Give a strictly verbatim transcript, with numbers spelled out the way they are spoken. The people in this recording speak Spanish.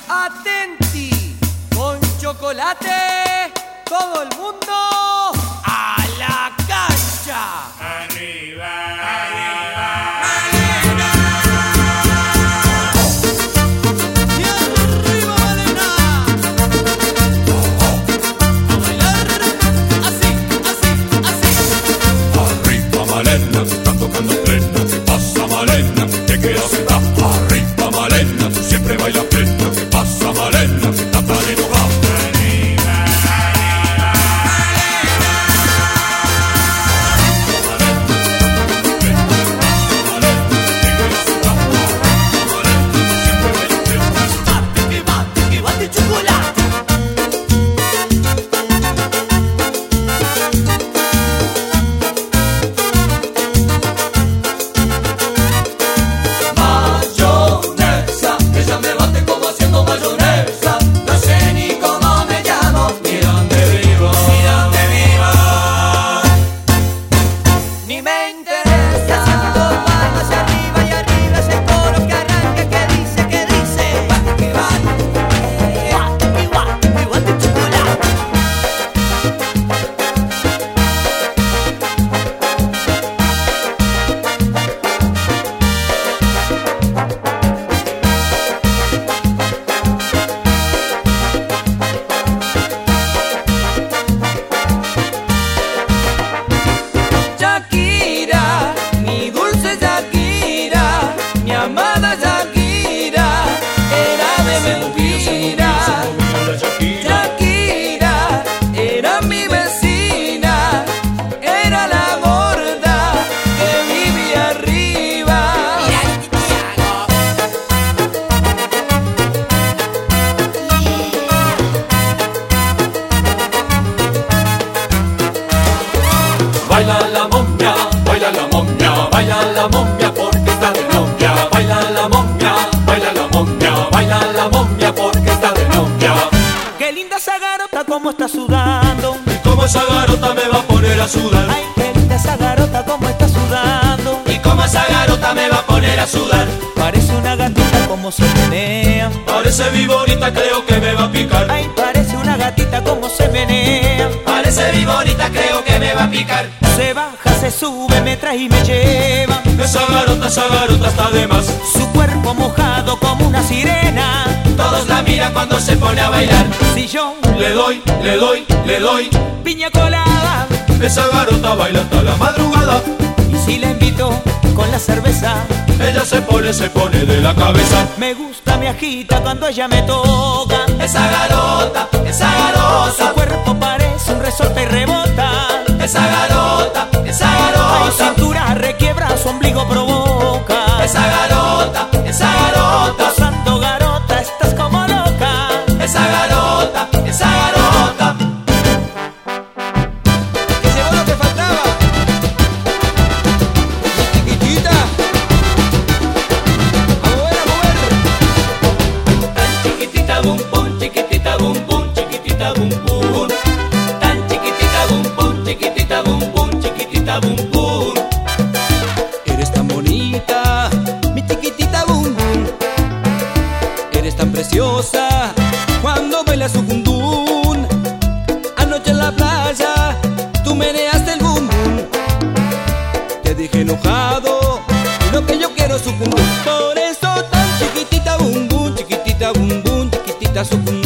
Atenti, con chocolate, todo el mundo a la cancha. Arriba, arriba. ¡Malena! ¡Y arriba, Malena! A bailar así, así, así. Arriba Malena, que está tocando plena. ¿Qué pasa Malena? Te quedas sentada. Arriba Malena, tú siempre bailas plena. ¿Qué pasa Malena? Que está tan enojada. Arriba, arriba. Bate, que bate, que bate chocolate. Mayonesa, ella me bate como haciendo mayonesa. No sé ni cómo me llamo, ni dónde vivo, ni dónde vivo. Ni me interesa. Haciendo palmas hacia arriba y arriba ese coro que arranca, que dice, que dice. Bate, que bate, bate, que bate, que bate chocolate. Shakira, mi dulce Shakira, mi amada Shakira, era de mentira. Shakira era mi vecina, era la gorda que vivía arriba. Baila la momia, baila la momia, baila la momia porque está de novia. Baila la momia, baila la momia, baila la momia porque está de novia. Qué linda esa garota como está sudando. Y como esa garota me va a poner a sudar. Ay, qué linda esa garota como está sudando. Y como esa garota me va a poner a sudar. Parece una gatita como se menea. Parece viborita, creo que me va a picar. Ay, parece una gatita como se menea. Parece viborita, creo que me va a picar. Se baja, se sube, me trae y me lleva. Esa garota, esa garota está de más. Su cuerpo mojado como una sirena. Todos la miran cuando se pone a bailar. Si yo Le doy, le doy, le doy. piña colada. Esa garota baila hasta la madrugada. Y si la invito con la cerveza. Ella se pone, se pone de la cabeza. Me gusta, me agita cuando ella me toca. Esa garota, esa Su garota. cuerpo parece un resorte y rebota. Esa garota, esa Ay, garota. cintura requiebra, su ombligo provoca. Esa garota, esa garota. Gozando garota, estás como loca. Esa garota, esa garota. Que llegó lo que faltaba. Mi chiquitita. A mover, a mover. Tan chiquitita bum bum, chiquitita bum bum, chiquitita bum bum. Tan chiquitita bum bum, chiquitita bum bum, chiquitita bum bum. Eres tan bonita, mi chiquitita bum bum. Eres tan preciosa cuando bailas su bum bum. Anoche en la playa tú meneaste el bum bum. Te dije enojado, lo que yo quiero es su bum bum. Por eso tan chiquitita bum bum, chiquitita bum bum, chiquitita su bum